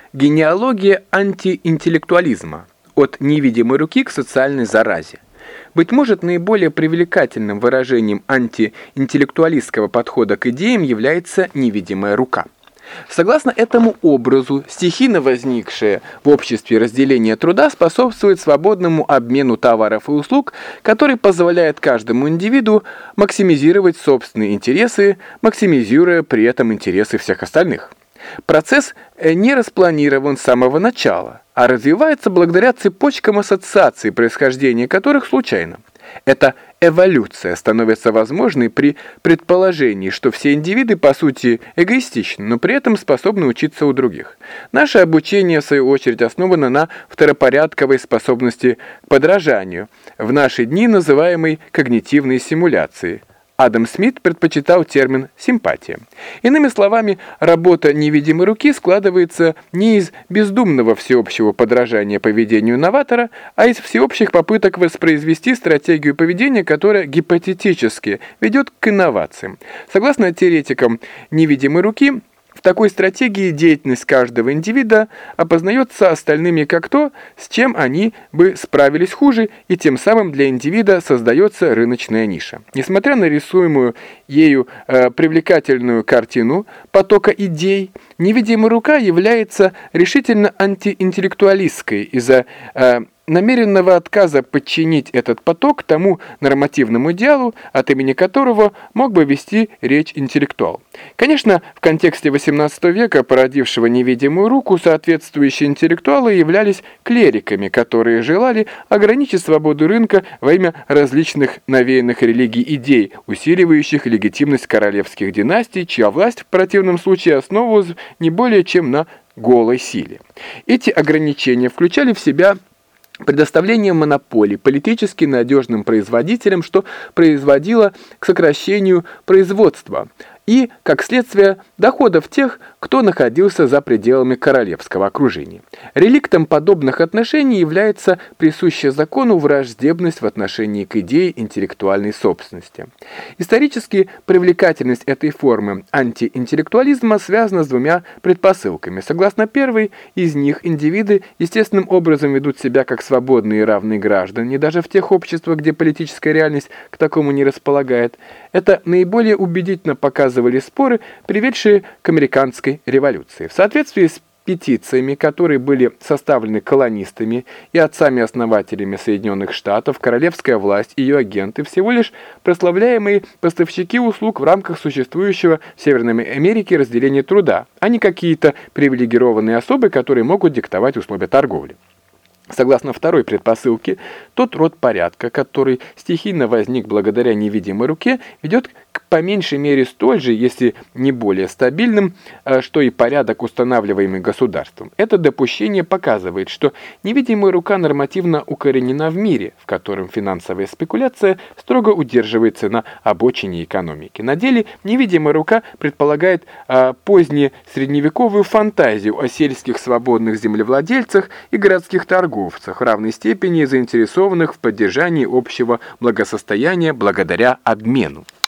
Генеалогия антиинтеллектуализма. От невидимой руки к социальной заразе. Быть может, наиболее привлекательным выражением антиинтеллектуалистского подхода к идеям является невидимая рука. Согласно этому образу, стихийно возникшее в обществе разделение труда способствует свободному обмену товаров и услуг, который позволяет каждому индивиду максимизировать собственные интересы, максимизируя при этом интересы всех остальных. Процесс не распланирован с самого начала, а развивается благодаря цепочкам ассоциаций, происхождение которых случайно. Эта эволюция становится возможной при предположении, что все индивиды по сути эгоистичны, но при этом способны учиться у других. Наше обучение, в свою очередь, основано на второпорядковой способности к подражанию, в наши дни называемой когнитивной симуляцией. Адам Смит предпочитал термин «симпатия». Иными словами, работа невидимой руки складывается не из бездумного всеобщего подражания поведению новатора, а из всеобщих попыток воспроизвести стратегию поведения, которая гипотетически ведет к инновациям. Согласно теоретикам невидимой руки, в такой стратегии деятельность каждого индивида опознается остальными как то, с чем они бы справились хуже, и тем самым для индивида создается рыночная ниша. Несмотря на рисуемую ею привлекательную картину потока идей, невидимая рука является решительно антиинтеллектуалистской из-за намеренного отказа подчинить этот поток тому нормативному идеалу, от имени которого мог бы вести речь интеллектуал. Конечно, в контексте XVIII века, породившего невидимую руку, соответствующие интеллектуалы являлись клериками, которые желали ограничить свободу рынка во имя различных навеянных религий идей, усиливающих легитимность королевских династий, чья власть в противном случае основывалась не более чем на голой силе. Эти ограничения включали в себя предоставление монополий политически надежным производителям, что производило к сокращению производства и, как следствие, доходов тех, кто находился за пределами королевского окружения. Реликтом подобных отношений является присущая закону враждебность в отношении к идее интеллектуальной собственности. Исторически привлекательность этой формы антиинтеллектуализма связана с двумя предпосылками. Согласно первой из них, индивиды естественным образом ведут себя как свободные и равные граждане, даже в тех обществах, где политическая реальность к такому не располагает. Это наиболее убедительно показывали споры, приведшие к американской революции. В соответствии с петициями, которые были составлены колонистами и отцами-основателями Соединенных Штатов, королевская власть и ее агенты всего лишь прославляемые поставщики услуг в рамках существующего в Северной Америке разделения труда, а не какие-то привилегированные особы, которые могут диктовать условия торговли. Согласно второй предпосылке, тот род порядка, который стихийно возник благодаря невидимой руке, ведет к по меньшей мере столь же, если не более стабильным, что и порядок, устанавливаемый государством. Это допущение показывает, что невидимая рука нормативно укоренена в мире, в котором финансовая спекуляция строго удерживается на обочине экономики. На деле невидимая рука предполагает позднюю средневековую фантазию о сельских свободных землевладельцах и городских торговцах, в равной степени заинтересованных в поддержании общего благосостояния благодаря обмену.